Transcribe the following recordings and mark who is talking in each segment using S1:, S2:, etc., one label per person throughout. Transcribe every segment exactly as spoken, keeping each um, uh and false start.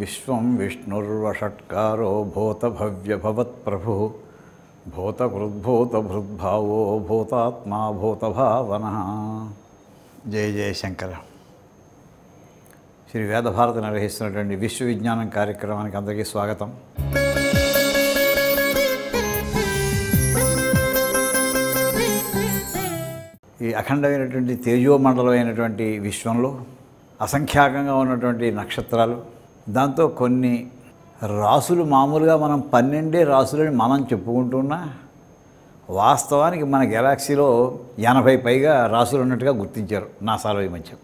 S1: విశ్వం విష్ణుర్వషట్కారో భూతభవ్యభవత్ప్రభు భూతకృద్భూతభృద్భావో భూతాత్మా భూతభావన. జయ జయ శంకర. శ్రీ వేదభారతి నిర్వహిస్తున్నటువంటి విశ్వవిజ్ఞానం కార్యక్రమానికి అందరికీ స్వాగతం. ఈ అఖండమైనటువంటి తేజోమండలమైనటువంటి విశ్వంలో అసంఖ్యాకంగా ఉన్నటువంటి నక్షత్రాలు, దాంతో కొన్ని రాసులు, మామూలుగా మనం పన్నెండే రాసులని మనం చెప్పుకుంటున్నా వాస్తవానికి మన గెలాక్సీలో ఎనభై పైగా రాసులు ఉన్నట్టుగా గుర్తించారు నాసాలో ఈ మధ్య.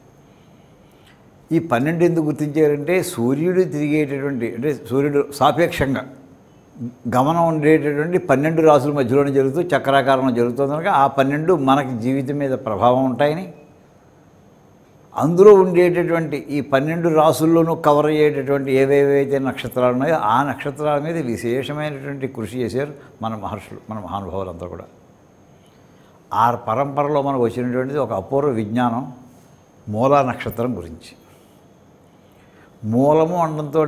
S1: ఈ పన్నెండు ఎందుకు గుర్తించారంటే సూర్యుడు తిరిగేటటువంటి, అంటే సూర్యుడు సాపేక్షంగా గమనం ఉండేటటువంటి పన్నెండు రాసుల మధ్యలోనే జరుగుతూ చక్రాకారంలో జరుగుతుంది కనుక ఆ పన్నెండు మనకి జీవితం మీద ప్రభావం ఉంటాయని, అందులో ఉండేటటువంటి ఈ పన్నెండు రాసుల్లోనూ కవర్ అయ్యేటటువంటి ఏవేవైతే నక్షత్రాలు ఉన్నాయో ఆ నక్షత్రాల మీద విశేషమైనటువంటి కృషి చేశారు మన మహర్షులు, మన మహానుభావులంతా కూడా. ఆ పరంపరలో మనకు వచ్చినటువంటిది ఒక అపూర్వ విజ్ఞానం మూలా నక్షత్రం గురించి. మూలము అనడంతో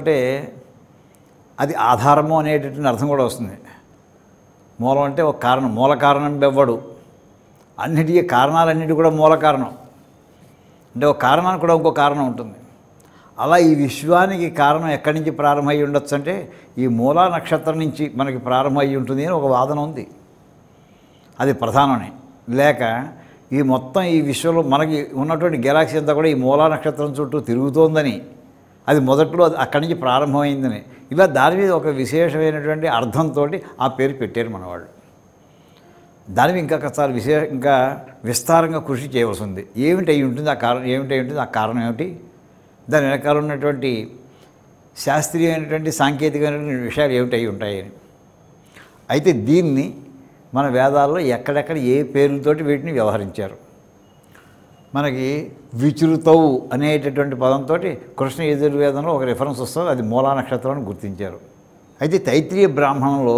S1: అది ఆధారము అనేటటువంటి అర్థం కూడా వస్తుంది. మూలం అంటే ఒక కారణం, మూల కారణం బెవ్వడు, అన్నిటికీ కారణాలన్నిటి కూడా మూల కారణం. అంటే ఒక కారణానికి కూడా ఇంకో కారణం ఉంటుంది. అలా ఈ విశ్వానికి కారణం ఎక్కడి నుంచి ప్రారంభమై ఉండొచ్చు అంటే ఈ మూలా నక్షత్రం నుంచి మనకి ప్రారంభమై ఉంటుంది అని ఒక వాదన ఉంది. అది ప్రధానమే. లేక ఈ మొత్తం ఈ విశ్వంలో మనకి ఉన్నటువంటి గెలాక్సీ అంతా కూడా ఈ మూలా నక్షత్రం చుట్టూ తిరుగుతోందని, అది మొదట్లో అక్కడి నుంచి ప్రారంభమైందని, ఇలా దాని మీద ఒక విశేషమైనటువంటి అర్థంతో ఆ పేరు పెట్టారు మనవాళ్ళు. దాని మీద ఇంకా కాస్త విశేష ఇంకా విస్తారంగా కృషి చేయవలసి ఉంది. ఏమిటి అయి ఉంటుంది ఆ కారణం, ఏమిటి అయి ఉంటుంది ఆ కారణం ఏమిటి, దాని వెనకాల ఉన్నటువంటి శాస్త్రీయమైనటువంటి సాంకేతికమైనటువంటి విషయాలు ఏమిటి అయి ఉంటాయని. అయితే దీన్ని మన వేదాల్లో ఎక్కడెక్కడ ఏ పేర్లతోటి వీటిని వ్యవహరించారు. మనకి విచృతవు అనేటటువంటి పదంతో కృష్ణ యజుర్వేదంలో ఒక రిఫరెన్స్ వస్తుంది, అది మూలా నక్షత్రాన్ని గుర్తించారు. అయితే తైత్రీయ బ్రాహ్మణంలో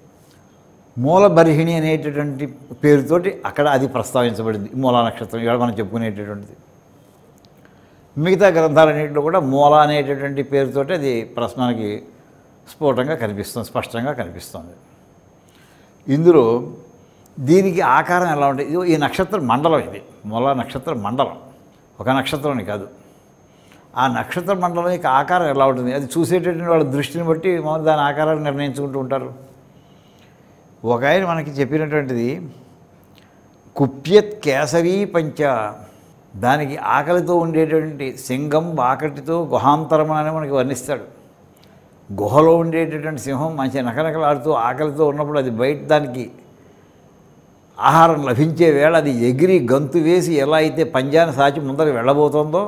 S1: మూలబర్హిణి అనేటటువంటి పేరుతోటి అక్కడ అది ప్రస్తావించబడింది, మూలా నక్షత్రం ఇవాళ మనం చెప్పుకునేటటువంటిది. మిగతా గ్రంథాలన్నింటిలో కూడా మూల అనేటటువంటి పేరుతోటి అది ప్రశ్నకి స్ఫుటంగా కనిపిస్తుంది, స్పష్టంగా కనిపిస్తుంది. ఇందులో దీనికి ఆకారం ఎలా ఉంటుంది, ఇది ఈ నక్షత్ర మండలం, ఇది మూలా నక్షత్ర మండలం, ఒక నక్షత్రం కాదు. ఆ నక్షత్ర మండలం యొక్క ఆకారం ఎలా ఉంటుంది, అది చూసేటటువంటి వాళ్ళ దృష్టిని బట్టి దాని ఆకారాన్ని నిర్ణయించుకుంటూ ఉంటారు. ఒక ఆయన మనకి చెప్పినటువంటిది కుప్యత్ కేసరీ పంచ, దానికి ఆకలితో ఉండేటువంటి సింహం ఆకటితో గుహాంతరం అని మనకి వర్ణిస్తాడు. గుహలో ఉండేటటువంటి సింహం మంచి నకనకలాడుతూ ఆకలితో ఉన్నప్పుడు అది బయట దానికి ఆహారం లభించే వేళ అది ఎగిరి గంతు వేసి ఎలా అయితే పంజాన్ని సాచి ముందర వెళ్ళబోతుందో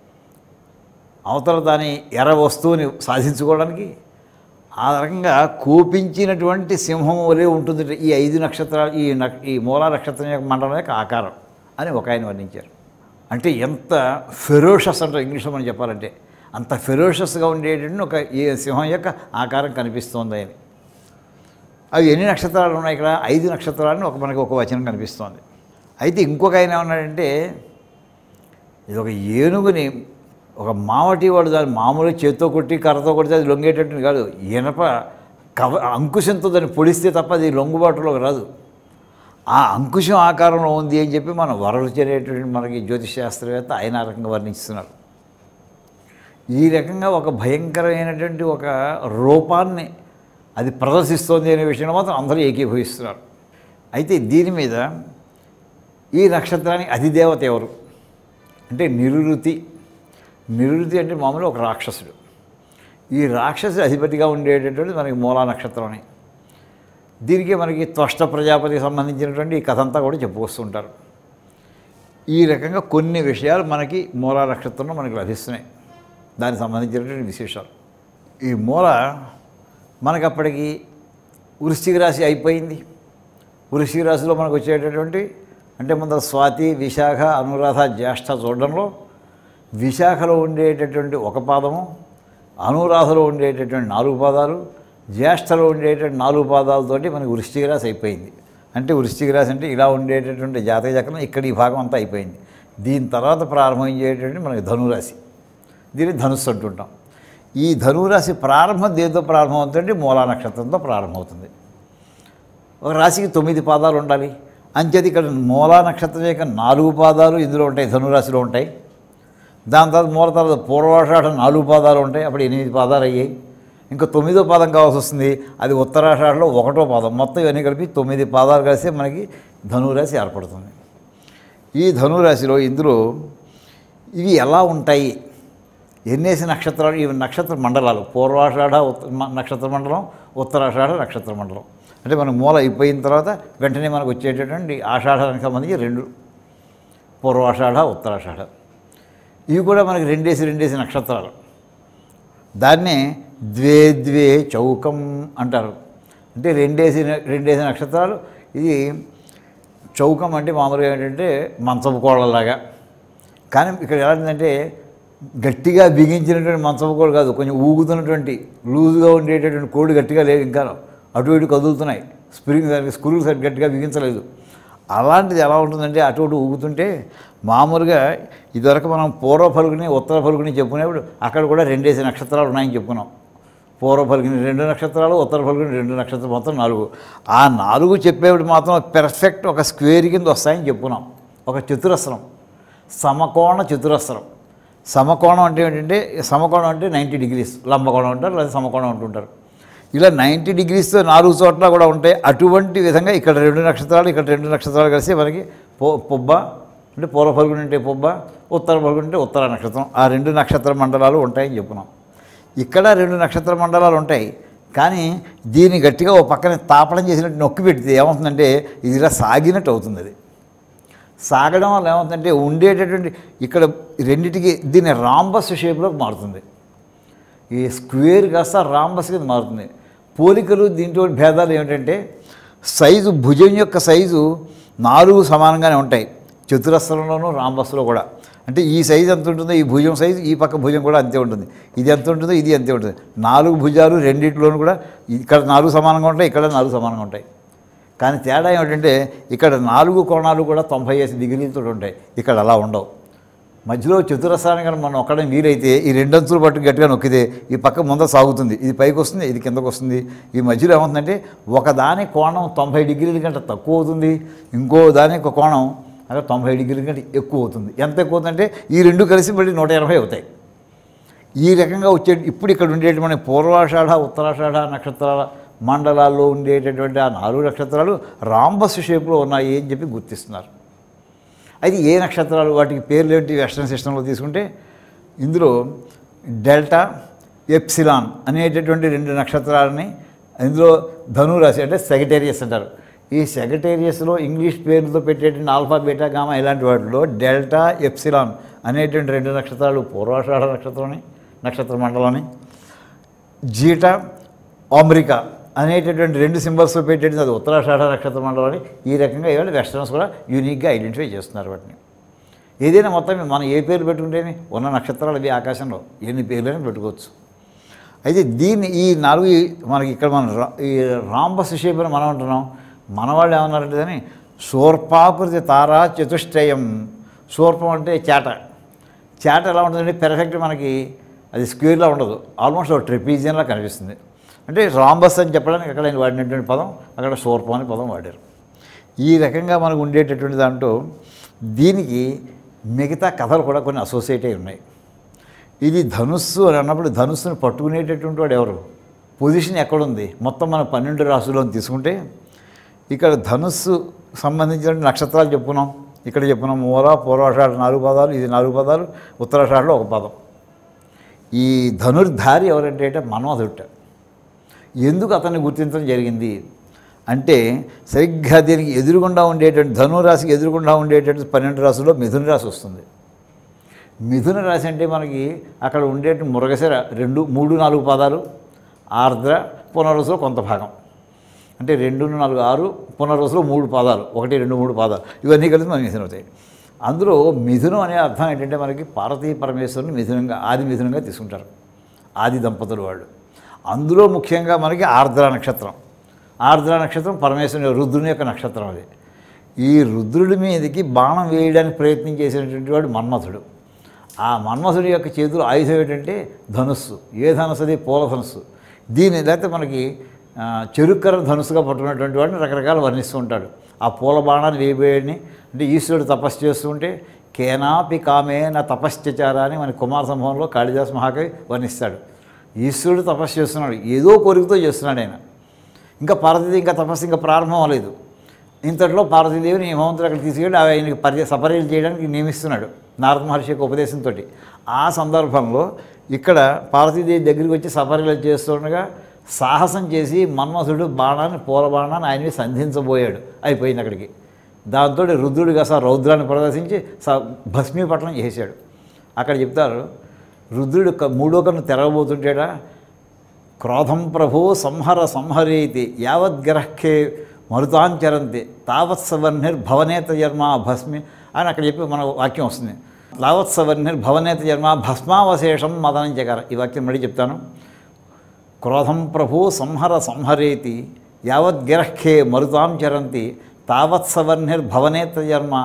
S1: అవతల దాని ఎర్ర వస్తువుని సాధించుకోవడానికి, ఆ రకంగా కోపించినటువంటి సింహం వలె ఉంటుంది ఈ ఐదు నక్షత్రాలు, ఈ ఈ మూలా నక్షత్రం యొక్క మండలం యొక్క ఆకారం అని ఒక ఆయన వర్ణించారు. అంటే ఎంత ఫెరోషస్ అంటే ఇంగ్లీష్లో మనం చెప్పాలంటే అంత ఫెరోషస్గా ఉండేటువంటి ఒక ఈ సింహం యొక్క ఆకారం కనిపిస్తోంది అని. అవి ఎన్ని నక్షత్రాలు ఉన్నాయి ఇక్కడ, ఐదు నక్షత్రాలని ఒక మనకి ఒక వచనం కనిపిస్తోంది. అయితే ఇంకొక ఆయన ఏమన్నాడంటే ఇది ఒక ఏనుగుని ఒక మావటి వాడు దాన్ని మామూలుగా చేత్తో కొట్టి కర్రతో కొడితే అది లొంగేటట్టు కాదు, ఇనప కవ అంకుశంతో దాన్ని పొడిస్తే తప్ప అది లొంగుబాటులోకి రాదు. ఆ అంకుశం ఆకారంలో ఉంది అని చెప్పి మనం వరలుచేటటువంటి మనకి జ్యోతిష్ శాస్త్రవేత్త ఆయన ఆ రకంగా వర్ణిస్తున్నారు. ఈ రకంగా ఒక భయంకరమైనటువంటి ఒక రూపాన్ని అది ప్రదర్శిస్తోంది అనే విషయంలో మాత్రం అందరూ ఏకీభవిస్తున్నారు. అయితే దీని మీద ఈ నక్షత్రానికి అధిదేవత ఎవరు అంటే నిరుతి. నిరుతి అంటే మామూలుగా ఒక రాక్షసుడు. ఈ రాక్షసుడు అధిపతిగా ఉండేటటువంటి మనకి మూలా నక్షత్రం అని. దీనికి మనకి త్వష్ట ప్రజాపతికి సంబంధించినటువంటి ఈ కథ అంతా కూడా చెప్పుకొస్తుంటారు. ఈ రకంగా కొన్ని విషయాలు మనకి మూలా నక్షత్రంలో మనకి లభిస్తున్నాయి, దానికి సంబంధించినటువంటి విశేషాలు. ఈ మూల మనకు అప్పటికి వృశ్చిక రాశి అయిపోయింది. వృశ్చిక రాశిలో మనకు వచ్చేటటువంటి అంటే ముందర స్వాతి, విశాఖ, అనురాధ, జ్యేష్ఠ చూడడంలో విశాఖలో ఉండేటటువంటి ఒక పాదము, అనురాధలో ఉండేటటువంటి నాలుగు పాదాలు, జ్యేష్ఠలో ఉండేటటువంటి నాలుగు పాదాలతోటి మనకి వృశ్చిక రాశి అయిపోయింది. అంటే వృశ్చిక రాశి అంటే ఇలా ఉండేటటువంటి జాతక చక్రం ఇక్కడ ఈ భాగం అంతా అయిపోయింది. దీని తర్వాత ప్రారంభమయ్యేటటువంటి మనకి ధనురాశి, దీన్ని ధనుస్సు అంటుంటాం. ఈ ధనురాశి ప్రారంభం దేంతో ప్రారంభమవుతుందంటే మూలా నక్షత్రంతో ప్రారంభమవుతుంది. ఒక రాశికి తొమ్మిది పాదాలు ఉండాలి. అంచేది ఇక్కడ మూలా నక్షత్రం యొక్క నాలుగు పాదాలు ఇందులో ఉంటాయి, ధనురాశిలో ఉంటాయి. దాని తర్వాత మూల తర్వాత పూర్వాషాఢ నాలుగు పాదాలు ఉంటాయి, అప్పుడు ఎనిమిది పాదాలు అయ్యాయి. ఇంకా తొమ్మిదో పాదం కావాల్సి వస్తుంది, అది ఉత్తరాషాఢలో ఒకటో పాదం. మొత్తం ఇవన్నీ కలిపి తొమ్మిది పాదాలు కలిసి మనకి ధనురాశి ఏర్పడుతుంది. ఈ ధనురాశిలో ఇందులో ఇవి ఎలా ఉంటాయి, ఎన్నేసి నక్షత్రాలు, ఇవి నక్షత్ర మండలాలు. పూర్వాషాఢ నక్షత్ర మండలం, ఉత్తరాషాఢ నక్షత్ర మండలం. అంటే మనం మూల అయిపోయిన తర్వాత వెంటనే మనకు వచ్చేటటువంటి ఆషాఢానికి సంబంధించి రెండు, పూర్వాషాఢ ఉత్తరాషాఢ. ఇవి కూడా మనకి రెండేసి రెండేసి నక్షత్రాలు. దాన్నే ద్వే ద్వే చౌకం అంటారు. అంటే రెండేసి రెండేసి నక్షత్రాలు. ఇది చౌకం అంటే మామూలుగా ఏంటంటే మంచపు కోళ్ళలాగా. కానీ ఇక్కడ ఎలాంటిదంటే గట్టిగా బిగించినటువంటి మంచపు కోళ్ళు కాదు, కొంచెం ఊగుతున్నటువంటి లూజుగా ఉండేటటువంటి కోడి గట్టిగా లేవు, ఇంకా అటు ఇటు కదులుతున్నాయి. స్ప్రింగ్ దానికి స్క్రూలు సరి గట్టిగా బిగించలేదు. అలాంటిది ఎలా ఉంటుందంటే అటు ఇటు ఊగుతుంటే మామూలుగా ఇదివరకు మనం పూర్వ ఫల్గుని ఉత్తర ఫల్గుని చెప్పుకునేప్పుడు అక్కడ కూడా రెండేసి నక్షత్రాలు ఉన్నాయని చెప్పుకున్నాం. పూర్వ ఫల్గుని రెండు నక్షత్రాలు, ఉత్తర ఫల్గుని రెండు నక్షత్రాలు, మొత్తం నాలుగు. ఆ నాలుగు చెప్పేప్పుడు మాత్రం పెర్ఫెక్ట్ ఒక స్క్వేర్ కింద వస్తాయని చెప్పుకున్నాం. ఒక చతురస్రం, సమకోణ చతురస్రం. సమకోణం అంటే ఏంటంటే సమకోణం అంటే నైంటీ డిగ్రీస్, లంబకోణం అంటారు లేదా సమకోణం అంటుంటారు. ఇలా నైంటీ డిగ్రీస్తో నాలుగు చోట్ల కూడా ఉంటాయి. అటువంటి విధంగా ఇక్కడ రెండు నక్షత్రాలు, ఇక్కడ రెండు నక్షత్రాలు కలిసి మనకి పొ పొబ్బ అంటే పూర్వ ఫల్గుని అంటే పొబ్బ, ఉత్తర ఫల్గుని అంటే ఉత్తర నక్షత్రం. ఆ రెండు నక్షత్ర మండలాలు ఉంటాయని చెప్పుకున్నాం. ఇక్కడ రెండు నక్షత్ర మండలాలు ఉంటాయి. కానీ దీన్ని గట్టిగా ఓ పక్కన తాపడం చేసినట్టు నొక్కి పెడితే ఏమవుతుందంటే ఇది ఇలా సాగినట్టు అవుతుంది. అది సాగడం వల్ల ఏమవుతుందంటే ఉండేటటువంటి ఇక్కడ రెండింటికి దీన్ని రాంబస్ షేప్లోకి మారుతుంది. ఈ స్క్వేర్ కాస్త రాంబస్ కింద మారుతుంది. పోలికలు దీంట్లో భేదాలు ఏమిటంటే సైజు, భుజం యొక్క సైజు నాలుగు సమానంగానే ఉంటాయి చతురస్రంలోనూ రాంబస్లో కూడా. అంటే ఈ సైజు ఎంత ఉంటుందో ఈ భుజం సైజు, ఈ పక్క భుజం కూడా అంతే ఉంటుంది. ఇది ఎంత ఉంటుందో ఇది అంతే ఉంటుంది. నాలుగు భుజాలు రెండింటిలోనూ కూడా ఇక్కడ నాలుగు సమానంగా ఉంటాయి, ఇక్కడ నాలుగు సమానంగా ఉంటాయి. కానీ తేడా ఏమిటంటే ఇక్కడ నాలుగు కోణాలు కూడా తొంభై ఐదు డిగ్రీలతో ఉంటాయి, ఇక్కడ అలా ఉండవు. మధ్యలో చతురస్రానికి మనం ఒక్కడే వీలైతే ఈ రెండంచులు పట్టు గట్టిగా నొక్కితే ఈ పక్క ముందర సాగుతుంది, ఇది పైకి వస్తుంది, ఇది కిందకు వస్తుంది. ఈ మధ్యలో ఏమవుతుందంటే ఒకదాని కోణం తొంభై డిగ్రీల కంటే తక్కువ అవుతుంది, ఇంకో దాని ఒక కోణం అక్కడ తొంభై డిగ్రీల కంటే ఎక్కువ అవుతుంది. ఎంత ఎక్కువ అవుతుందంటే ఈ రెండు కలిసి మళ్ళీ నూట ఎనభై అవుతాయి. ఈ రకంగా వచ్చే ఇప్పుడు ఇక్కడ ఉండేటువంటి పూర్వాషాఢ ఉత్తరాషాఢ నక్షత్రాల మండలాల్లో ఉండేటటువంటి ఆ నాలుగు నక్షత్రాలు రాంబస్ షేప్లో ఉన్నాయి అని చెప్పి గుర్తిస్తున్నారు. అయితే ఏ నక్షత్రాలు, వాటికి పేర్లు ఏంటి వెస్టర్న్ సిస్టంలో తీసుకుంటే ఇందులో డెల్టా, ఎప్సిలాన్ అనేటటువంటి రెండు నక్షత్రాలని ఇందులో ధనురాశి అంటే సెగిటేరియస్ అంటారు. ఈ సెగిటేరియస్లో ఇంగ్లీష్ పేర్లతో పెట్టేటువంటి ఆల్ఫా, బీటా, గామా ఇలాంటి వాటిలో డెల్టా, ఎప్సిలాన్ అనేటువంటి రెండు నక్షత్రాలు పూర్వాషాఢ నక్షత్రంని నక్షత్ర మండలాన్ని, జీటా, అమెరికా అనేటటువంటి రెండు సింబల్స్లో పెట్టేది అది ఉత్తరాషాఢ నక్షత్ర మండలాన్ని. ఈ రకంగా ఇవాళ వెస్టర్న్స్ కూడా యూనిక్గా ఐడెంటిఫై చేస్తున్నారు వాటిని. ఏదైనా మొత్తం మనం ఏ పేర్లు పెట్టుకుంటేనే ఉన్న నక్షత్రాలు అవి ఆకాశంలో ఎన్ని పేర్లైనా పెట్టుకోవచ్చు. అయితే దీన్ని ఈ నాలుగు మనకి ఇక్కడ మనం ఈ రాంబస్ షేప్ అని మనం అంటున్నాం. మన వాళ్ళు ఏమన్నారంటే దాన్ని శూర్పాకృతి తారా చతుష్టయం. శూర్పం అంటే చేట. చేట ఎలా ఉంటుందంటే పెర్ఫెక్ట్ మనకి అది స్క్వేర్లా ఉండదు, ఆల్మోస్ట్ ఒక ట్రెపీజియన్లా కనిపిస్తుంది. అంటే రాంబస్ అని చెప్పడానికి అక్కడ ఆయన వాడినటువంటి పదం అక్కడ శూర్పం అనే పదం వాడారు. ఈ రకంగా మనకు ఉండేటటువంటి దాంట్లో దీనికి మిగతా కథలు కూడా కొన్ని అసోసియేట్ అయి ఉన్నాయి. ఇది ధనుస్సు అని అన్నప్పుడు ధనుస్సును పట్టుకునేటటువంటి వాడు ఎవరు, పొజిషన్ ఎక్కడుంది, మొత్తం మన పన్నెండు రాశుల్లో తీసుకుంటే ఇక్కడ ధనుస్సు సంబంధించిన నక్షత్రాలు చెప్పుకున్నాం. ఇక్కడ చెప్పుకున్నాం మూల, పూర్వాషాఢ నాలుగు పదాలు, ఇది నాలుగు పదాలు, ఉత్తరాషాఢలో ఒక పదం. ఈ ధనుర్ధారి ఎవరంటే అంటే మన్మధుట్ట. ఎందుకు అతన్ని గుర్తించడం జరిగింది అంటే సరిగ్గా దీనికి ఎదురుగుండా ఉండేటువంటి ధనురాశికి ఎదురుగుండా ఉండేటువంటి పన్నెండు రాశుల్లో మిథున రాశి వస్తుంది. మిథున రాశి అంటే మనకి అక్కడ ఉండేటువంటి మృగశిర రెండు మూడు నాలుగు పదాలు, ఆర్ద్ర, పునర్వసులో కొంత భాగం. అంటే రెండు నాలుగు ఆరు, పునర్వసులో మూడు పాదాలు, ఒకటి రెండు మూడు పాదాలు, ఇవన్నీ కలిసి మనకి మిథునం అవుతాయి. అందులో మిథునం అనే అర్థం ఏంటంటే మనకి పార్వతీ పరమేశ్వరుని మిథునంగా ఆది మిథునంగా తీసుకుంటారు ఆది దంపతులు వాళ్ళు. అందులో ముఖ్యంగా మనకి ఆర్ద్ర నక్షత్రం. ఆర్ద్ర నక్షత్రం పరమేశ్వరుని రుద్రుని యొక్క నక్షత్రం. అది ఈ రుద్రుడి మీదకి బాణం వేయడానికి ప్రయత్నం చేసినటువంటి వాడు మన్మథుడు. ఆ మన్మథుడి యొక్క చేతిలో ఆయుధం ఏంటంటే ధనుస్సు. ఏ ధనుస్సు? అది పూల ధనుస్సు. దీని లేకపోతే మనకి చెరుక్కర ధనుసుగా పట్టుకున్నటువంటి వాడిని రకరకాలు వర్ణిస్తూ ఉంటాడు. ఆ పూల బాణాన్ని వేయబోయని అంటే ఈశ్వరుడు తపస్సు చేస్తూ ఉంటే కేనాపి కామేన తపశ్చచార అని మన కుమార సంభవంలో కాళిదాస్ మహాకవి వర్ణిస్తాడు. ఈశ్వరుడు తపస్సు చేస్తున్నాడు, ఏదో కోరికతో చేస్తున్నాడు ఆయన. ఇంకా పార్వతీదేవి ఇంకా తపస్సు ఇంకా ప్రారంభం అవ్వలేదు. ఇంతట్లో పార్వతీదేవిని హేమవంతుడు అక్కడ తీసుకెళ్ళి ఆయనకి పరి సపర్యలు చేయడానికి నియమిస్తున్నాడు నారద మహర్షి యొక్క ఉపదేశంతో. ఆ సందర్భంలో ఇక్కడ పార్వతీదేవి దగ్గరికి వచ్చి సపర్యలు చేస్తుండగా సాహసం చేసి మన్మథుడు బాణాన్ని పూల బాణాన్ని ఆయన సంధించబోయాడు. అయిపోయింది అక్కడికి. దాంతో రుద్రుడు కాస్త రౌద్రాన్ని ప్రదర్శించి స భస్మీపట్నం చేశాడు. అక్కడ చెప్తారు రుద్రుడు మూడో కన్ను తెరవబోతుంటేడా క్రోధం ప్రభో సంహర సంహరేతి యావద్గ్రహ్కే మరుతాంచరంతి తావత్సవర్ణిర్ భవనేత జన్మ భస్మి అని అక్కడ చెప్పి మన వాక్యం వస్తుంది. తావత్సవర్ణిర్ భవనేత జన్మ భస్మావశేషం మదనం జగర. ఈ వాక్యం మళ్ళీ చెప్తాను. క్రోధం ప్రభో సంహర సంహరేతి యావద్గిరహ్యే మరుతాం చరంతి తావత్సవర్ణిర్ భవనేత జన్మ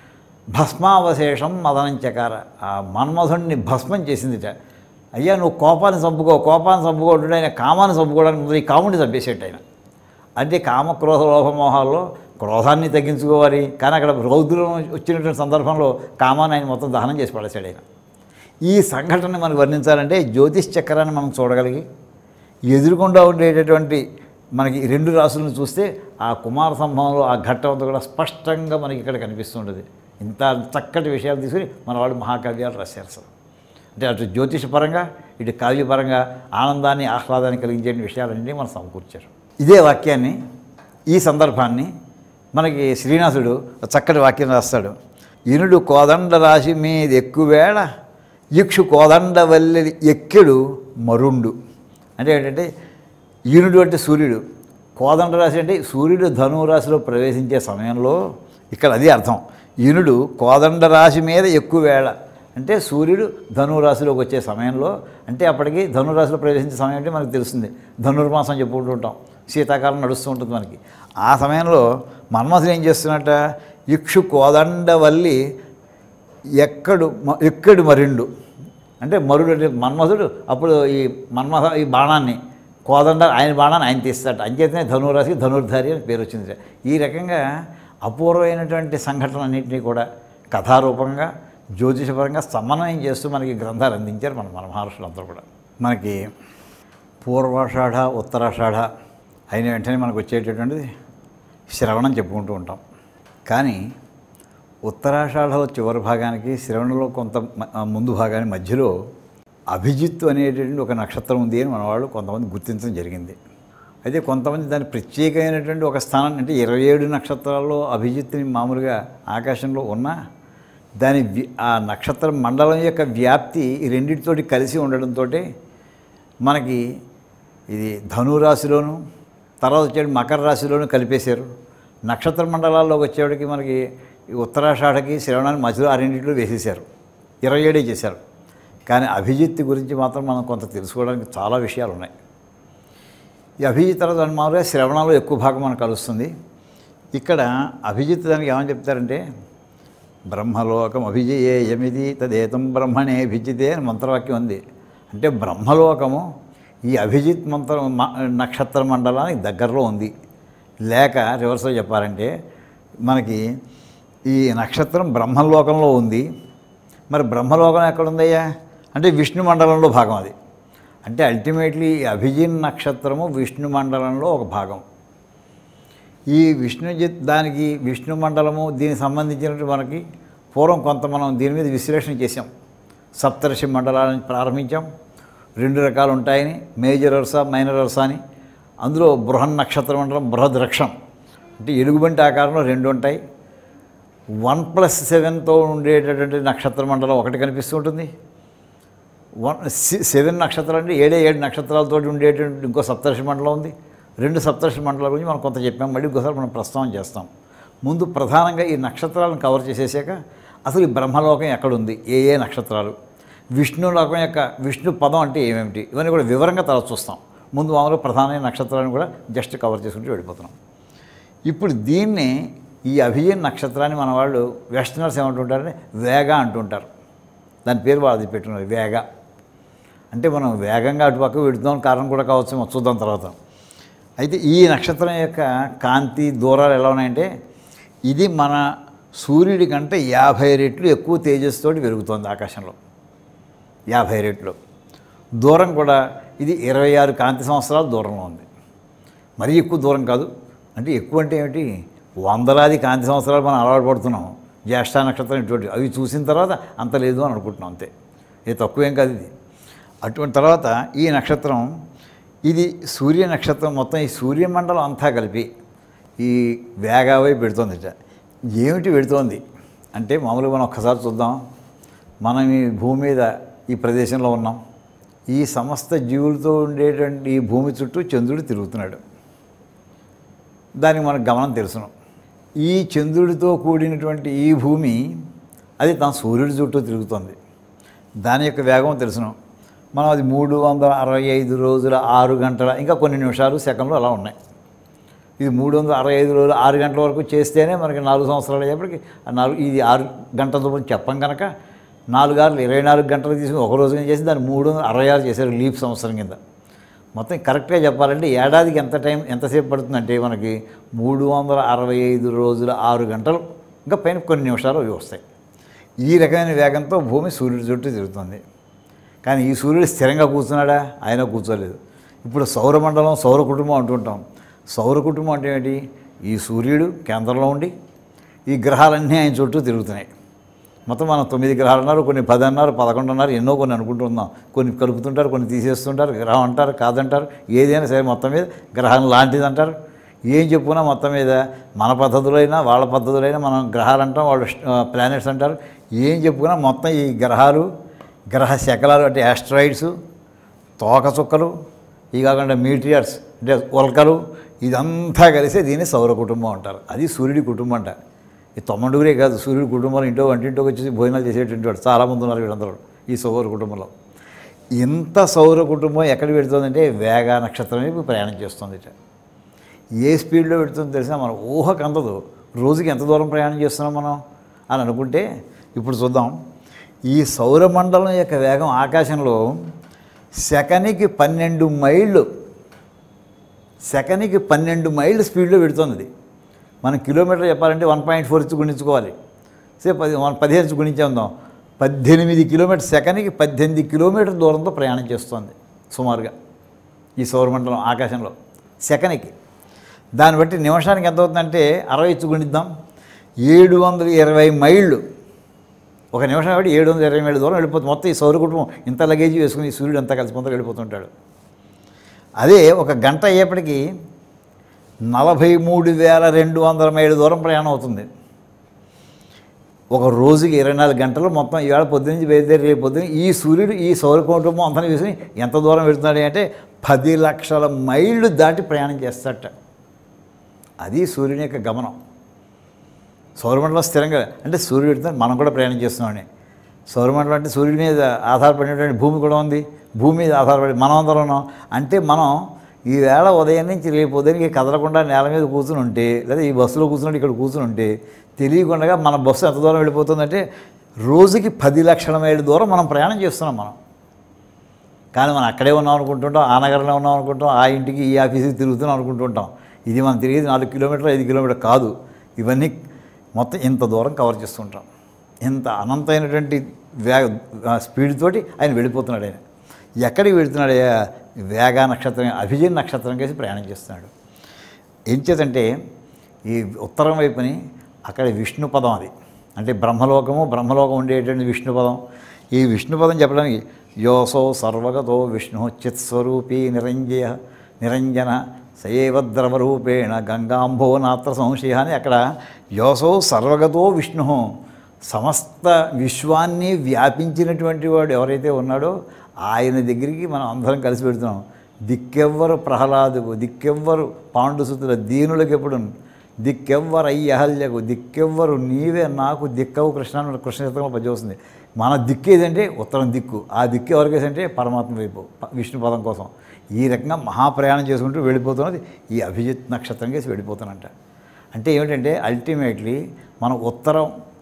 S1: భస్మావశేషం మదనంచకార. ఆ మన్మధుడిని భస్మం చేసిందిట. అయ్యా నువ్వు కోపాన్ని చంపుకో కోపాన్ని చంపుకోవడం ఆయన కామాన్ని చంపుకోవడానికి ముందు ఈ కాముడిని చంపేసేట ఆయన. అంటే కామక్రోధ లోభమోహాల్లో క్రోధాన్ని తగ్గించుకోవాలి, కానీ అక్కడ రౌద్రం వచ్చినటువంటి సందర్భంలో కామాన్ని ఆయన మొత్తం దహనం చేసి పడేశాడు ఆయన. ఈ సంఘటన మనకు వర్ణించాలంటే జ్యోతిష్ చక్రాన్ని మనం చూడగలిగి ఎదురుకుండా ఉండేటటువంటి మనకి రెండు రాసులను చూస్తే ఆ కుమార సంభవంలో ఆ ఘట్టం అంతా కూడా స్పష్టంగా మనకి ఇక్కడ కనిపిస్తుంటుంది. ఇంత చక్కటి విషయాలు తీసుకుని మన వాళ్ళు మహాకావ్యాలు రాశారు అసలు. అంటే అటు జ్యోతిషపరంగా ఇటు కావ్యపరంగా ఆనందాన్ని ఆహ్లాదాన్ని కలిగించే విషయాలన్నీ మనం సమకూర్చారు. ఇదే వాక్యాన్ని ఈ సందర్భాన్ని మనకి శ్రీనాథుడు చక్కటి వాక్యం రాస్తాడు. ఇనుడు కోదండ రాశి మీద ఎక్కువేళ ఇక్షు కోదండ వల్లి ఎక్కెడు మరుండు. అంటే ఏంటంటే ఈనుడు అంటే సూర్యుడు, కోదండ రాశి అంటే సూర్యుడు ధనురాశిలో ప్రవేశించే సమయంలో ఇక్కడ అది అర్థం. ఈనుడు కోదండ రాశి మీద ఎక్కువ వేళ అంటే సూర్యుడు ధనురాశిలోకి వచ్చే సమయంలో, అంటే అప్పటికి ధనురాశిలో ప్రవేశించే సమయం అంటే మనకు తెలుస్తుంది. ధనుర్మాసం చెప్పుకుంటూ ఉంటాం, శీతాకాలం నడుస్తూ ఉంటుంది మనకి. ఆ సమయంలో మన్మథుడు ఏం చేస్తున్నట్ట, ఇక్షు కోదండ వల్లి ఎక్కడు ఎక్కడు మరిండు అంటే మరుడు అంటే మన్మథుడు అప్పుడు ఈ మన్మథ ఈ బాణాన్ని కోదండ ఆయన బాణాన్ని ఆయన తీస్తాట. అంచేతనే ధనురాశికి ధనుర్ధారి అని పేరు వచ్చింది. ఈ రకంగా అపూర్వమైనటువంటి సంఘటనలన్నింటినీ కూడా కథారూపంగా జ్యోతిషపరంగా సమన్వయం చేస్తూ మనకి గ్రంథాలు అందించారు మన మన మహర్షులందరూ కూడా. మనకి పూర్వాషాఢ ఉత్తరాషాఢ అయిన వెంటనే మనకు వచ్చేటటువంటిది శ్రవణం చెప్పుకుంటూ ఉంటాం. కానీ ఉత్తరాషాఢలో చివరి భాగానికి శ్రవణంలో కొంత ముందు భాగానికి మధ్యలో అభిజిత్తు అనేటటువంటి ఒక నక్షత్రం ఉంది అని మన వాళ్ళు కొంతమంది గుర్తించడం జరిగింది. అయితే కొంతమంది దాని ప్రత్యేకమైనటువంటి ఒక స్థానం అంటే ఇరవై ఏడు నక్షత్రాల్లో అభిజిత్తుని మామూలుగా ఆకాశంలో ఉన్నా దాని ఆ నక్షత్ర మండలం యొక్క వ్యాప్తి ఈ రెండింటితోటి కలిసి ఉండడంతో మనకి ఇది ధనురాశిలోను తర్వాత వచ్చే మకర రాశిలోనూ కలిపేశారు. నక్షత్ర మండలాల్లోకి వచ్చేవాడికి మనకి ఈ ఉత్తరాషాఢకి శ్రవణాన్ని మధ్యలో ఆ రెండింటిలో వేసేశారు, ఇరవై ఏడే చేశారు. కానీ అభిజిత్తు గురించి మాత్రం మనం కొంత తెలుసుకోవడానికి చాలా విషయాలు ఉన్నాయి. ఈ అభిజిత్ తర్వాత మామూలుగా శ్రవణంలో ఎక్కువ భాగం మనకు కలుస్తుంది. ఇక్కడ అభిజిత్ దానికి ఏమని చెప్తారంటే బ్రహ్మలోకం అభిజయే యమిది తదేతం బ్రహ్మణే అభిజితే అని మంత్రవాక్యం ఉంది. అంటే బ్రహ్మలోకము ఈ అభిజిత్ మంత్ర నక్షత్ర మండలానికి దగ్గరలో ఉంది. లేక రివర్స్లో చెప్పాలంటే మనకి ఈ నక్షత్రం బ్రహ్మలోకంలో ఉంది. మరి బ్రహ్మలోకం ఎక్కడుందయ్యా అంటే విష్ణు మండలంలో భాగం అది. అంటే అల్టిమేట్లీ అభిజిన్ నక్షత్రము విష్ణు మండలంలో ఒక భాగం. ఈ విష్ణుజిత్ దానికి విష్ణు మండలము దీనికి సంబంధించినట్టు మనకి పూర్వం కొంత మనం దీని మీద విశ్లేషణ చేసాం. సప్తర్షి మండలాన్ని ప్రారంభించాం. రెండు రకాలు ఉంటాయని, మేజర్ వర్స మైనర్ వర్స అని. అందులో బృహన్ నక్షత్ర మండలం బృహద్రక్షం అంటే ఎలుగుబంటి ఆకారంలో రెండు ఉంటాయి. వన్ ప్లస్ సెవెన్తో ఉండేటటువంటి నక్షత్ర మండలం ఒకటి కనిపిస్తూ ఉంటుంది. వన్ సెవెన్ నక్షత్రాలు అంటే ఏడే ఏడు నక్షత్రాలతో ఉండేటువంటి ఇంకో సప్తర్షి మండలం ఉంది. రెండు సప్తర్షి మండలాల గురించి మనం కొంత చెప్పాం, మళ్ళీ ఇంకోసారి మనం ప్రస్తావన చేస్తాం. ముందు ప్రధానంగా ఈ నక్షత్రాలను కవర్ చేసేసాక అసలు ఈ బ్రహ్మలోకం ఎక్కడుంది, ఏ ఏ నక్షత్రాలు, విష్ణులోకం యొక్క విష్ణు పదం అంటే ఏమేమిటి, ఇవన్నీ కూడా వివరంగా తర్వాత చూస్తాం. ముందు మామూలుగా ప్రధానమైన నక్షత్రాలను కూడా జస్ట్ కవర్ చేసుకుంటూ వెళ్ళిపోతున్నాం. ఇప్పుడు దీన్ని ఈ అభిజిన్ నక్షత్రాన్ని మన వాళ్ళు వెస్టర్నర్స్ ఏమంటుంటారంటే వేగా అంటుంటారు. దాని పేరు వాళ్ళది పెట్టుకున్నారు వేగ. అంటే మనం వేగంగా అటుపక్క వెడుతున్నాం కారణం కూడా కావచ్చు, చూద్దాం తర్వాత. అయితే ఈ నక్షత్రం యొక్క కాంతి దూరాలు ఎలా ఉన్నాయంటే ఇది మన సూర్యుడి కంటే యాభై రెట్లు ఎక్కువ తేజస్సుతోటి పెరుగుతోంది ఆకాశంలో. యాభై రెట్లు దూరం కూడా ఇది ఇరవై ఆరు కాంతి సంవత్సరాల దూరంలో ఉంది. మరీ ఎక్కువ దూరం కాదు. అంటే ఎక్కువ అంటే ఏమిటి, వందలాది కాంతి సంవత్సరాలు మనం అలవాటు పడుతున్నాం. జ్యేష్ఠ నక్షత్రం ఇటువంటి అవి చూసిన తర్వాత అంత లేదు అని అనుకుంటున్నాం అంతే. ఇది తక్కువేం కాదు ఇది. అటువంటి తర్వాత ఈ నక్షత్రం ఇది సూర్య నక్షత్రం మొత్తం ఈ సూర్యమండలం అంతా కలిపి ఈ వేగావై పెడుతోందిట. ఏమిటి పెడుతోంది అంటే మామూలుగా మనం ఒక్కసారి చూద్దాం. మనం ఈ భూమి మీద ఈ ప్రదేశంలో ఉన్నాం. ఈ సమస్త జీవులతో ఉండేటువంటి ఈ భూమి చుట్టూ చంద్రుడు తిరుగుతున్నాడు. దానికి మనకు గమనం తెలుసును. ఈ చంద్రుడితో కూడినటువంటి ఈ భూమి అది తన సూర్యుడి చుట్టూ తిరుగుతుంది. దాని యొక్క వేగం తెలుసును. మనం అది మూడు వందల అరవై ఐదు రోజుల ఆరు గంటల ఇంకా కొన్ని నిమిషాలు సెకండ్లు అలా ఉన్నాయి. ఇది మూడు వందల అరవై ఐదు రోజులు ఆరు గంటల వరకు చేస్తేనే మనకి నాలుగు సంవత్సరాలు అయ్యేప్పటికి నాలుగు ఇది ఆరు గంటల దూరం చెప్పం కనుక నాలుగు ఆరు ఇరవై నాలుగు గంటలు తీసుకుని ఒక రోజుగా చేసి దాన్ని మూడు వందల అరవై ఆరు చేశారు లీప్ సంవత్సరం కింద. మొత్తం కరెక్ట్గా చెప్పాలంటే ఏడాదికి ఎంత టైం ఎంతసేపు పడుతుందంటే మనకి మూడు వందల అరవై ఐదు రోజుల ఆరు గంటలు ఇంకా పైన కొన్ని నిమిషాలు అవి వస్తాయి. ఈ రకమైన వేగంతో భూమి సూర్యుడి చుట్టూ తిరుగుతుంది. కానీ ఈ సూర్యుడు స్థిరంగా కూర్చున్నాడా? ఆయన కూర్చోలేదు. ఇప్పుడు సౌరమండలం సౌర కుటుంబం అంటుంటాం. సౌర కుటుంబం అంటే ఏంటి? ఈ సూర్యుడు కేంద్రంలో ఉండి ఈ గ్రహాలన్నీ ఆయన చుట్టూ తిరుగుతున్నాయి. మొత్తం మనం తొమ్మిది గ్రహాలు అన్నారు, కొన్ని పది అన్నారు, పదకొండు అన్నారు, ఎన్నో కొన్ని అనుకుంటున్నాం. కొన్ని కలుపుతుంటారు, కొన్ని తీసేస్తుంటారు, గ్రహం అంటారు, కాదంటారు. ఏదైనా సరే మొత్తం మీద గ్రహం లాంటిది అంటారు. ఏం చెప్పుకున్నా మొత్తం మీద మన పద్ధతులైనా వాళ్ళ పద్ధతులైనా మనం గ్రహాలు అంటాం, వాళ్ళు ప్లానెట్స్ అంటారు. ఏం చెప్పుకున్నా మొత్తం ఈ గ్రహాలు గ్రహ శకలాలు అంటే యాస్ట్రాయిడ్స్, తోక చుక్కలు, ఈ కాకుండా మీటియర్స్ అంటే ఉల్కలు, ఇదంతా కలిసి దీన్ని సౌర కుటుంబం అంటారు. అది సూర్యుడి కుటుంబం అంట. ఈ తొమ్మిదిగురే కాదు, సూర్యుడి కుటుంబంలో ఇంటో వంటింటోకి వచ్చేసి భోజనాలు చేసేటువంటి వాడు చాలామంది ఉన్నారు వీళ్ళందరూ ఈ సౌర కుటుంబంలో. ఇంత సౌర కుటుంబం ఎక్కడికి పెడుతుందంటే వేగ నక్షత్రం వైపు ప్రయాణం చేస్తుంది. ఏ స్పీడ్లో పెడుతుందో తెలిసినా మనం ఊహకు అందదు. రోజుకి ఎంత దూరం ప్రయాణం చేస్తున్నాం మనం అని అనుకుంటే ఇప్పుడు చూద్దాం. ఈ సౌరమండలం యొక్క వేగం ఆకాశంలో సెకనికి పన్నెండు మైళ్ళు సెకనికి పన్నెండు మైళ్ళు స్పీడ్లో పెడుతుంది. మనం కిలోమీటర్ చెప్పాలంటే వన్ పాయింట్ ఫోర్ ఇచ్చి గుణించుకోవాలి. సే పది వన్ పదిహేను ఇచ్చి గుణించేద్దాం. పద్దెనిమిది కిలోమీటర్ సెకనికి పద్దెనిమిది కిలోమీటర్ దూరంతో ప్రయాణం చేస్తుంది సుమారుగా ఈ సౌరమండలం ఆకాశంలో సెకనికి. దాన్ని బట్టి నిమిషానికి ఎంత అవుతుందంటే అరవై ఇచ్చి గుణిద్దాం. ఏడు వందల ఇరవై మైళ్ళు ఒక నిమిషం కాబట్టి ఏడు వందల ఇరవై మైళ్ళ దూరం వెళ్ళిపోతుంది. మొత్తం ఈ సౌర కుటుంబం ఇంత లగేజీ వేసుకుని ఈ సూర్యుడు అంతా కలిసిపోతూ వెళ్ళిపోతుంటాడు. అదే ఒక గంట అయ్యేప్పటికీ నలభై మూడు వేల రెండు వందల మైళ్ళ దూరం ప్రయాణం అవుతుంది. ఒక రోజుకి ఇరవై నాలుగు గంటలు మొత్తం ఈవేళ పొద్దున్నీ బయలుదేరి రేపు పొద్దున్న ఈ సూర్యుడు ఈ సౌర కుటుంబం అంతా వేసుకుని ఎంత దూరం వెళుతున్నాడు అంటే పది లక్షల మైళ్ళు దాటి ప్రయాణం చేస్తాడట. అది సూర్యుని యొక్క గమనం. సౌరమండలం స్థిరంగా అంటే సూర్యుడు పెడితే మనం కూడా ప్రయాణం చేస్తున్నామని. సౌరమండలం అంటే సూర్యుడి మీద ఆధారపడినటువంటి భూమి కూడా ఉంది. భూమి మీద ఆధారపడి మనం అందరం ఉన్నాం. అంటే మనం ఈవేళ ఉదయం నుంచి రేపు ఉదయానికి కదలకుండా నేల మీద కూర్చుని ఉంటే లేదా ఈ బస్సులో కూర్చున్నట్టు ఇక్కడ కూర్చుని ఉంటే తెలియకుండా మన బస్సు ఎంత దూరం వెళ్ళిపోతుందంటే రోజుకి పది లక్షల మైళ్ళ దూరం మనం ప్రయాణం చేస్తున్నాం మనం. కానీ మనం అక్కడే ఉన్నాం అనుకుంటుంటాం, ఆ నగరంలో ఉన్నాం అనుకుంటాం, ఆ ఇంటికి ఈ ఆఫీస్కి తిరుగుతున్నాం అనుకుంటుంటాం. ఇది మనం తిరిగేది నాలుగు కిలోమీటర్లు ఐదు కిలోమీటర్ కాదు. ఇవన్నీ మొత్తం ఇంత దూరం కవర్ చేస్తుంటాం. ఇంత అనంతమైనటువంటి వేగ స్పీడ్ తోటి ఆయన వెళ్ళిపోతున్నాడు. ఆయన ఎక్కడికి వెళుతున్నాడు? వేగ నక్షత్రం అభిజిన్ నక్షత్రం కేసి ప్రయాణం చేస్తున్నాడు. ఏం చేతంటే ఈ ఉత్తరం వైపుని అక్కడ విష్ణుపదం, అది అంటే బ్రహ్మలోకము బ్రహ్మలోకం ఉండేటువంటి విష్ణుపదం. ఈ విష్ణుపదం చెప్పడానికి యోసో సర్వగతో విష్ణు చిత్స్వరూపీ నిరంజయ నిరంజన సయేవద్రవరూపేణ గంగాంభో నాత్ర సంశయ అని అక్కడ యోసో సర్వగతో విష్ణు, సమస్త విశ్వాన్ని వ్యాపించినటువంటి వాడు ఎవరైతే ఉన్నాడో ఆయన దగ్గరికి మనం అందరం కలిసి పెడుతున్నాం. దిక్కెవ్వరు ప్రహ్లాదుకు, దిక్కెవ్వరు పాండుసుతుల దీనులకు ఎప్పుడు, దిక్కెవ్వరు అయ్యహల్యకు, దిక్కెవ్వరు నీవే నాకు దిక్కవు కృష్ణ కృష్ణ చిత్రంలో పనిచేస్తుంది. మన దిక్కు ఏదంటే ఉత్తరం దిక్కు. ఆ దిక్కు ఎవరికేసంటే పరమాత్మ వైపు విష్ణు పదం కోసం. ఈ రకంగా మహాప్రయాణం చేసుకుంటూ వెళ్ళిపోతున్నది ఈ అభిజిత్ నక్షత్రం కేసి వెళ్ళిపోతున్నట్ట. అంటే ఏమిటంటే అల్టిమేట్లీ మనం ఉత్తరం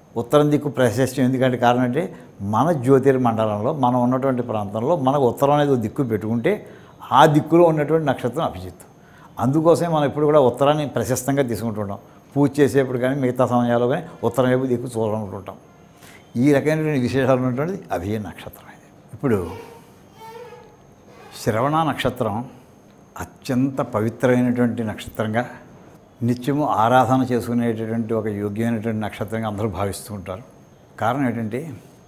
S1: ఉత్తరం దిక్కు ప్రశస్తం ఎందుకంటే కారణం అంటే మన జ్యోతిర్మండలంలో మనం ఉన్నటువంటి ప్రాంతంలో మనకు ఉత్తరం అనేది ఒక దిక్కు పెట్టుకుంటే ఆ దిక్కులో ఉన్నటువంటి నక్షత్రం అభిజిత్తు. అందుకోసమే మనం ఇప్పుడు కూడా ఉత్తరాన్ని ప్రశస్తంగా తీసుకుంటుంటాం. పూజ చేసేప్పుడు కానీ మిగతా సమయాల్లో కానీ ఉత్తరం వైపు దిక్కు చూడాలనుకుంటాం. ఈ రకమైనటువంటి విశేషాలు ఉన్నటువంటిది అభియ నక్షత్రం. ఇది ఇప్పుడు శ్రవణ నక్షత్రం అత్యంత పవిత్రమైనటువంటి నక్షత్రంగా నిత్యము ఆరాధన చేసుకునేటటువంటి ఒక యోగ్యమైనటువంటి నక్షత్రంగా అందరూ భావిస్తూ ఉంటారు. కారణం ఏంటంటే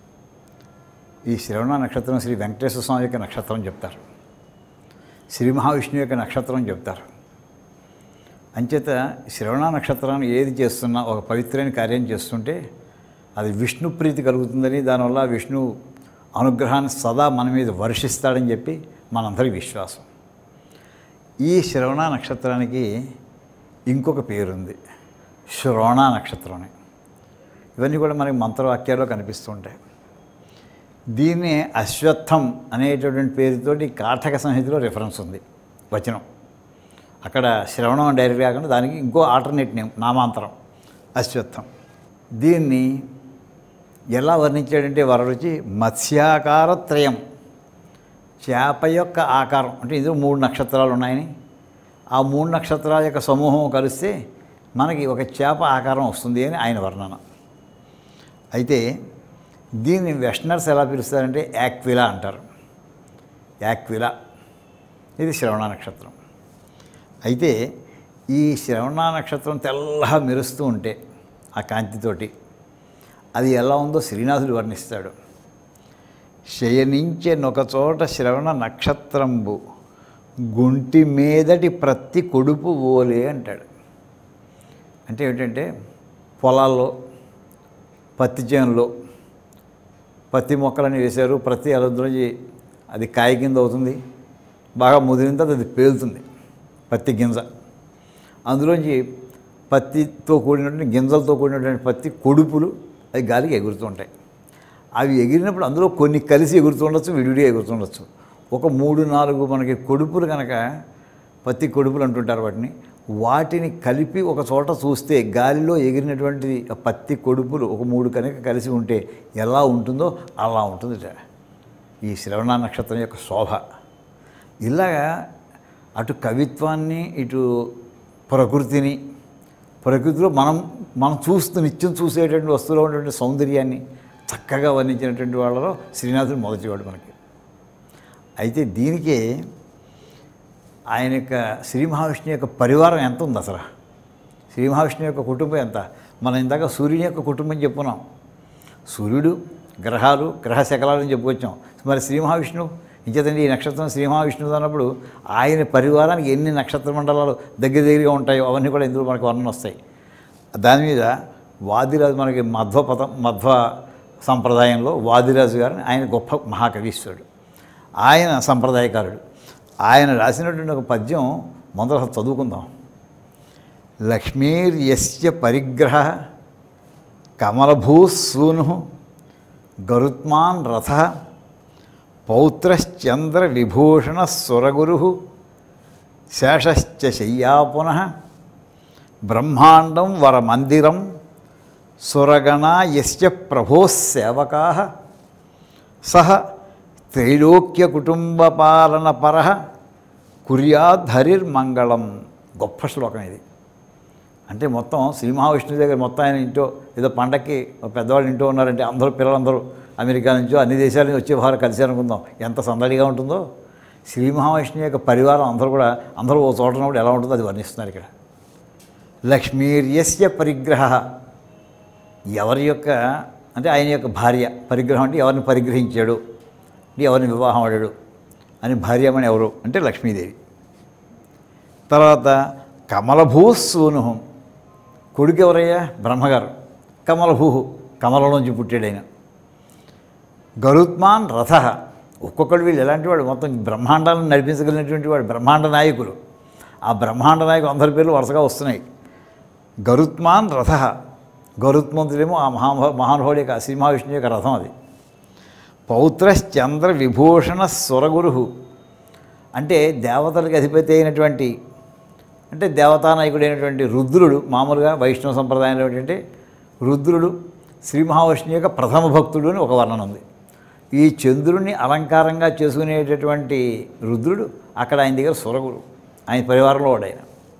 S1: ఈ శ్రవణ నక్షత్రం శ్రీ వెంకటేశ్వర స్వామి యొక్క నక్షత్రం చెప్తారు, శ్రీ మహావిష్ణువు యొక్క నక్షత్రం చెప్తారు. అంచేత శ్రవణ నక్షత్రాన్ని ఏది చేస్తున్నా ఒక పవిత్రమైన కార్యం చేస్తుంటే అది విష్ణు ప్రీతి కలుగుతుందని, దానివల్ల విష్ణు అనుగ్రహాన్ని సదా మన మీద వర్షిస్తాడని చెప్పి మనందరి విశ్వాసం. ఈ శ్రవణ నక్షత్రానికి ఇంకొక పేరుంది, శ్రోణ నక్షత్రం అని. ఇవన్నీ కూడా మనకి మంత్రవాక్యాల్లో కనిపిస్తూ ఉంటాయి. దీన్నే అశ్వత్థం అనేటటువంటి పేరుతోటి కాఠక సంహితలో రిఫరెన్స్ ఉంది వచనం. అక్కడ శ్రవణం డైరెక్ట్ కాకుండా దానికి ఇంకో ఆల్టర్నేట్ నేమ్ నామాంతరం అశ్వత్థం. దీన్ని ఎలా వర్ణించాడంటే వరరుచి మత్స్యాకారత్రయం, చేప యొక్క ఆకారం అంటే ఇందులో మూడు నక్షత్రాలు ఉన్నాయని, ఆ మూడు నక్షత్రాల యొక్క సమూహం కలిస్తే మనకి ఒక చేప ఆకారం వస్తుంది అని ఆయన వర్ణన. అయితే దీన్ని వెస్టర్నర్స్ ఎలా పిలుస్తారంటే యాక్విలా అంటారు. యాక్విలా ఇది శ్రవణ నక్షత్రం. అయితే ఈ శ్రవణ నక్షత్రం తెల్లగా మెరుస్తూ ఉంటే ఆ కాంతితోటి అది ఎలా ఉందో శ్రీనాథుడు వర్ణిస్తాడు. శయనించే నొకచోట శ్రవణ నక్షత్రంబు గుంటి మీదటి ప్రతి కొడుపు ఓలే అంటాడు. అంటే ఏంటంటే పొలాల్లో పత్తి చేనులో పత్తి మొక్కలని వేశారు, ప్రతి అలంలోంచి అది కాయ కింద అవుతుంది, బాగా ముదిరిన తర్వాత అది పేలుతుంది పత్తి గింజ. అందులోంచి పత్తితో కూడినటువంటి గింజలతో కూడినటువంటి పత్తి కొడుపులు అది గాలికి ఎగురుతూ ఉంటాయి. అవి ఎగిరినప్పుడు అందులో కొన్ని కలిసి ఎగురుతుండొచ్చు, విడివిడిగా ఎగురుతుండొచ్చు. ఒక మూడు నాలుగు మనకి కొడుపులు కనుక పత్తి కొడుపులు అంటుంటారు వాటిని, వాటిని కలిపి ఒక చోట చూస్తే గాలిలో ఎగిరినటువంటి పత్తి కొడుపులు ఒక మూడు కనుక కలిసి ఉంటే ఎలా ఉంటుందో అలా ఉంటుంది ఈ శ్రవణ నక్షత్రం యొక్క శోభ. ఇలాగా అటు కవిత్వాన్ని ఇటు ప్రకృతిని, ప్రకృతిలో మనం మనం చూస్తూ నిత్యం చూసేటువంటి వస్తువులో ఉన్నటువంటి సౌందర్యాన్ని చక్కగా వర్ణించినటువంటి వాళ్ళలో శ్రీనాథుడు మొదటివాడు మనకి. అయితే దీనికే ఆయన యొక్క శ్రీ మహావిష్ణువు యొక్క పరివారం ఎంత ఉంది అసలు, శ్రీ మహావిష్ణువు యొక్క కుటుంబం ఎంత. మనం ఇందాక సూర్యుని యొక్క కుటుంబం చెప్పుకున్నాం, సూర్యుడు గ్రహాలు గ్రహ శకలాలని చెప్పుకొచ్చాం. మరి శ్రీ మహావిష్ణువు ఇంకేతండి ఈ నక్షత్రం శ్రీ మహావిష్ణువు అన్నప్పుడు ఆయన పరివారానికి ఎన్ని నక్షత్ర మండలాలు దగ్గర దగ్గరగా ఉంటాయో అవన్నీ కూడా ఇందులో మనకు వర్ణన వస్తాయి. దాని మీద వాదిరాజు మనకి మధ్వ పదం మధ్వ సంప్రదాయంలో వాదిరాజు గారిని ఆయన గొప్ప మహాకవీశ్వరుడు, ఆయన సంప్రదాయకారుడు. ఆయన రాసినటువంటి ఒక పద్యం మొదట చదువుకుందాం. లక్ష్మీర్యస్య పరిగ్రహ కమలభూసూను గరుత్మాన్ రథ పౌత్రశ్చంద్ర విభూషణ సురగురు శేషశ్చ శయ్యాపున బ్రహ్మాండం వరమందిరం సురగణా యస్య ప్రభోః సేవకాః సహ త్రైలోక్య కుటుంబపాలన పరః కుర్యాద్ హరిర్మంగళం. గొప్ప శ్లోకం ఇది. అంటే మొత్తం శ్రీ మహావిష్ణువు దగ్గర మొత్తం ఆయన ఇంటో ఏదో పండక్కి పెద్దవాళ్ళు ఇంటో ఉన్నారంటే అందరూ పిల్లలందరూ అమెరికా నుంచో అన్ని దేశాల నుంచి వచ్చే వారు కలిసి అనుకుందాం ఎంత సందడిగా ఉంటుందో. శ్రీ మహావిష్ణువు యొక్క పరివారం అందరూ కూడా అందరూ ఓ చోట ఉన్నప్పుడు ఎలా ఉంటుందో అది వర్ణిస్తున్నారు ఇక్కడ. లక్ష్మీర్యస్య పరిగ్రహ, ఎవరి యొక్క అంటే ఆయన యొక్క భార్య. పరిగ్రహం అంటే ఎవరిని పరిగ్రహించాడు, అంటే ఎవరిని వివాహం ఆడాడు అని భార్యమని ఎవరు అంటే లక్ష్మీదేవి. తర్వాత కమలభూసూను, కొడుకు ఎవరయ్యా బ్రహ్మగారు. కమలభూ కమలంలోంచి పుట్టాడు ఆయన. గరుత్మాన్ రథ, ఒక్కొక్కడు వీళ్ళు ఎలాంటి వాడు మొత్తం బ్రహ్మాండాలను నడిపించగలిగినటువంటి వాడు, బ్రహ్మాండ నాయకులు. ఆ బ్రహ్మాండ నాయకులు అందరి పేర్లు వరుసగా వస్తున్నాయి. గరుత్మాన్ రథ, గరుత్మంతుడేమో ఆ మహా మహానుభావుడి యొక్క శ్రీ మహావిష్ణువు యొక్క రథం అది. పౌత్రశ్చంద్ర విభూషణ సురగురు, అంటే దేవతలకు అధిపతి అయినటువంటి అంటే దేవతానాయకుడైనటువంటి రుద్రుడు. మామూలుగా వైష్ణవ సంప్రదాయంలో ఏంటంటే రుద్రుడు శ్రీ మహావిష్ణువు యొక్క ప్రథమ భక్తుడు అని ఒక వర్ణన ఉంది. ఈ చంద్రుడిని అలంకారంగా చేసుకునేటటువంటి రుద్రుడు అక్కడ ఆయన దగ్గర సురగుడు, ఆయన పరివారంలో వాడైన.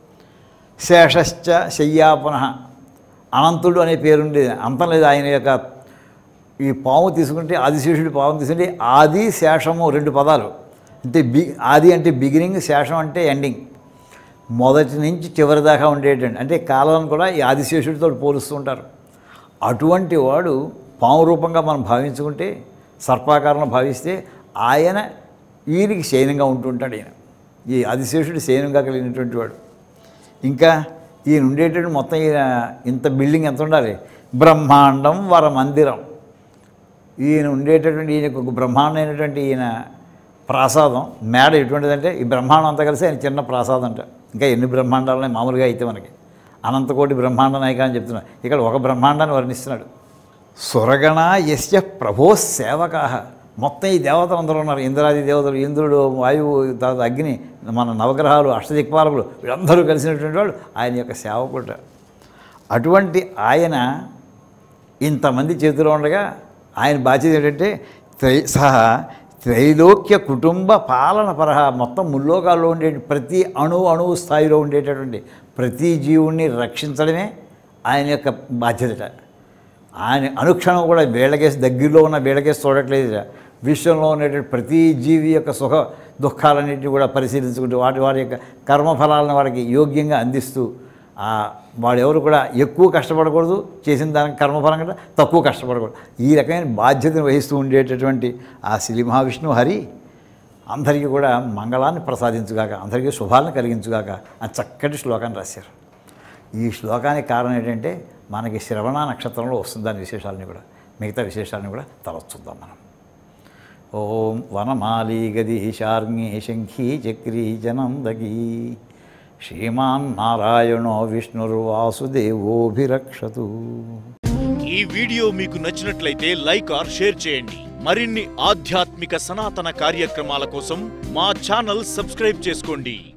S1: శేషశ్చ శయ్యాపన, అనంతుడు అనే పేరుండేది, అంతం లేదు ఆయన యొక్క. ఈ పాము తీసుకుంటే ఆదిశేషుడి పాము తీసుకుంటే ఆది శేషము రెండు పదాలు, అంటే బి ఆది అంటే బిగినింగ్, శేషం అంటే ఎండింగ్, మొదటి నుంచి చివరి దాకా ఉండేటండి. అంటే కాలాన్ని కూడా ఈ ఆదిశేషుడితో పోలుస్తూ ఉంటారు. అటువంటి వాడు పాము రూపంగా మనం భావించుకుంటే, సర్పాకారంలో భావిస్తే ఆయన ఈయనకి శయనంగా ఉంటుంటాడు. ఈయన ఈ ఆదిశేషుడు శయనంగా కలిగినటువంటి వాడు. ఇంకా ఈయన ఉండేటటువంటి మొత్తం ఈయన ఇంత బిల్డింగ్ ఎంత ఉండాలి, బ్రహ్మాండం వర మందిరం. ఈయన ఉండేటటువంటి ఈయనకు ఒక బ్రహ్మాండమైనటువంటి ఈయన ప్రాసాదం మేడ ఎటువంటిదంటే, ఈ బ్రహ్మాండం అంతా కలిసి ఆయన చిన్న ప్రాసాదం అంట. ఇంకా ఎన్ని బ్రహ్మాండాలని మామూలుగా అయితే మనకి అనంతకోటి బ్రహ్మాండ నాయక అని చెప్తున్నాడు, ఇక్కడ ఒక బ్రహ్మాండాన్ని వర్ణిస్తున్నాడు. సురగణ యస్య ప్రభో సేవకా, మొత్తం ఈ దేవతలు అందరూ ఉన్నారు, ఇంద్రాది దేవతలు, ఇంద్రుడు, వాయువు, తర్వాత అగ్ని, మన నవగ్రహాలు, అష్టదిక్పాలకులు, వీళ్ళందరూ కలిసినటువంటి వాళ్ళు ఆయన యొక్క సేవకుడు. అటువంటి ఆయన ఇంతమంది చేతిలో ఉండగా ఆయన బాధ్యత ఏంటంటే త్రై సహా త్రైలోక్య కుటుంబ పాలన పరహ, మొత్తం ముల్లోకాల్లో ఉండే ప్రతి అణువు అణువు స్థాయిలో ఉండేటటువంటి ప్రతి జీవుణ్ణి రక్షించడమే ఆయన యొక్క బాధ్యత. ఆయన అనుక్షణం కూడా వీళ్ళకేసి దగ్గరలో ఉన్న వీళ్ళకేసి చూడట్లేదు, విశ్వంలో ఉండేటువంటి ప్రతి జీవి యొక్క సుఖ దుఃఖాలన్నింటినీ కూడా పరిశీలించుకుంటూ వాటి వారి యొక్క కర్మఫలాలను వారికి యోగ్యంగా అందిస్తూ, వాడు ఎవరు కూడా ఎక్కువ కష్టపడకూడదు, చేసిన దానికి కర్మఫలం కంటే తక్కువ కష్టపడకూడదు, ఈ రకమైన బాధ్యతను వహిస్తూ ఉండేటటువంటి ఆ శ్రీ మహావిష్ణువు హరి అందరికీ కూడా మంగళాన్ని ప్రసాదించుగాక, అందరికీ శుభాలను కలిగించుగాక అని చక్కటి శ్లోకాన్ని రాశారు. ఈ శ్లోకానికి కారణం ఏంటంటే మనకి శ్రవణ నక్షత్రంలో వస్తుంది దాని విశేషాలని కూడా, మిగతా విశేషాలను కూడా తలచుద్దాం మనం. ఓం వనమాలి గది శార్ంగి శంఖీ చక్రీ జనందగీ శ్రీమాన్ నారాయణో విష్ణుర్వాసుదేవోభిరక్షతు.
S2: ఈ వీడియో మీకు నచ్చినట్లయితే లైక్ ఆర్ షేర్ చేయండి. మరిన్ని ఆధ్యాత్మిక సనాతన కార్యక్రమాల కోసం మా ఛానల్ సబ్స్క్రైబ్ చేసుకోండి.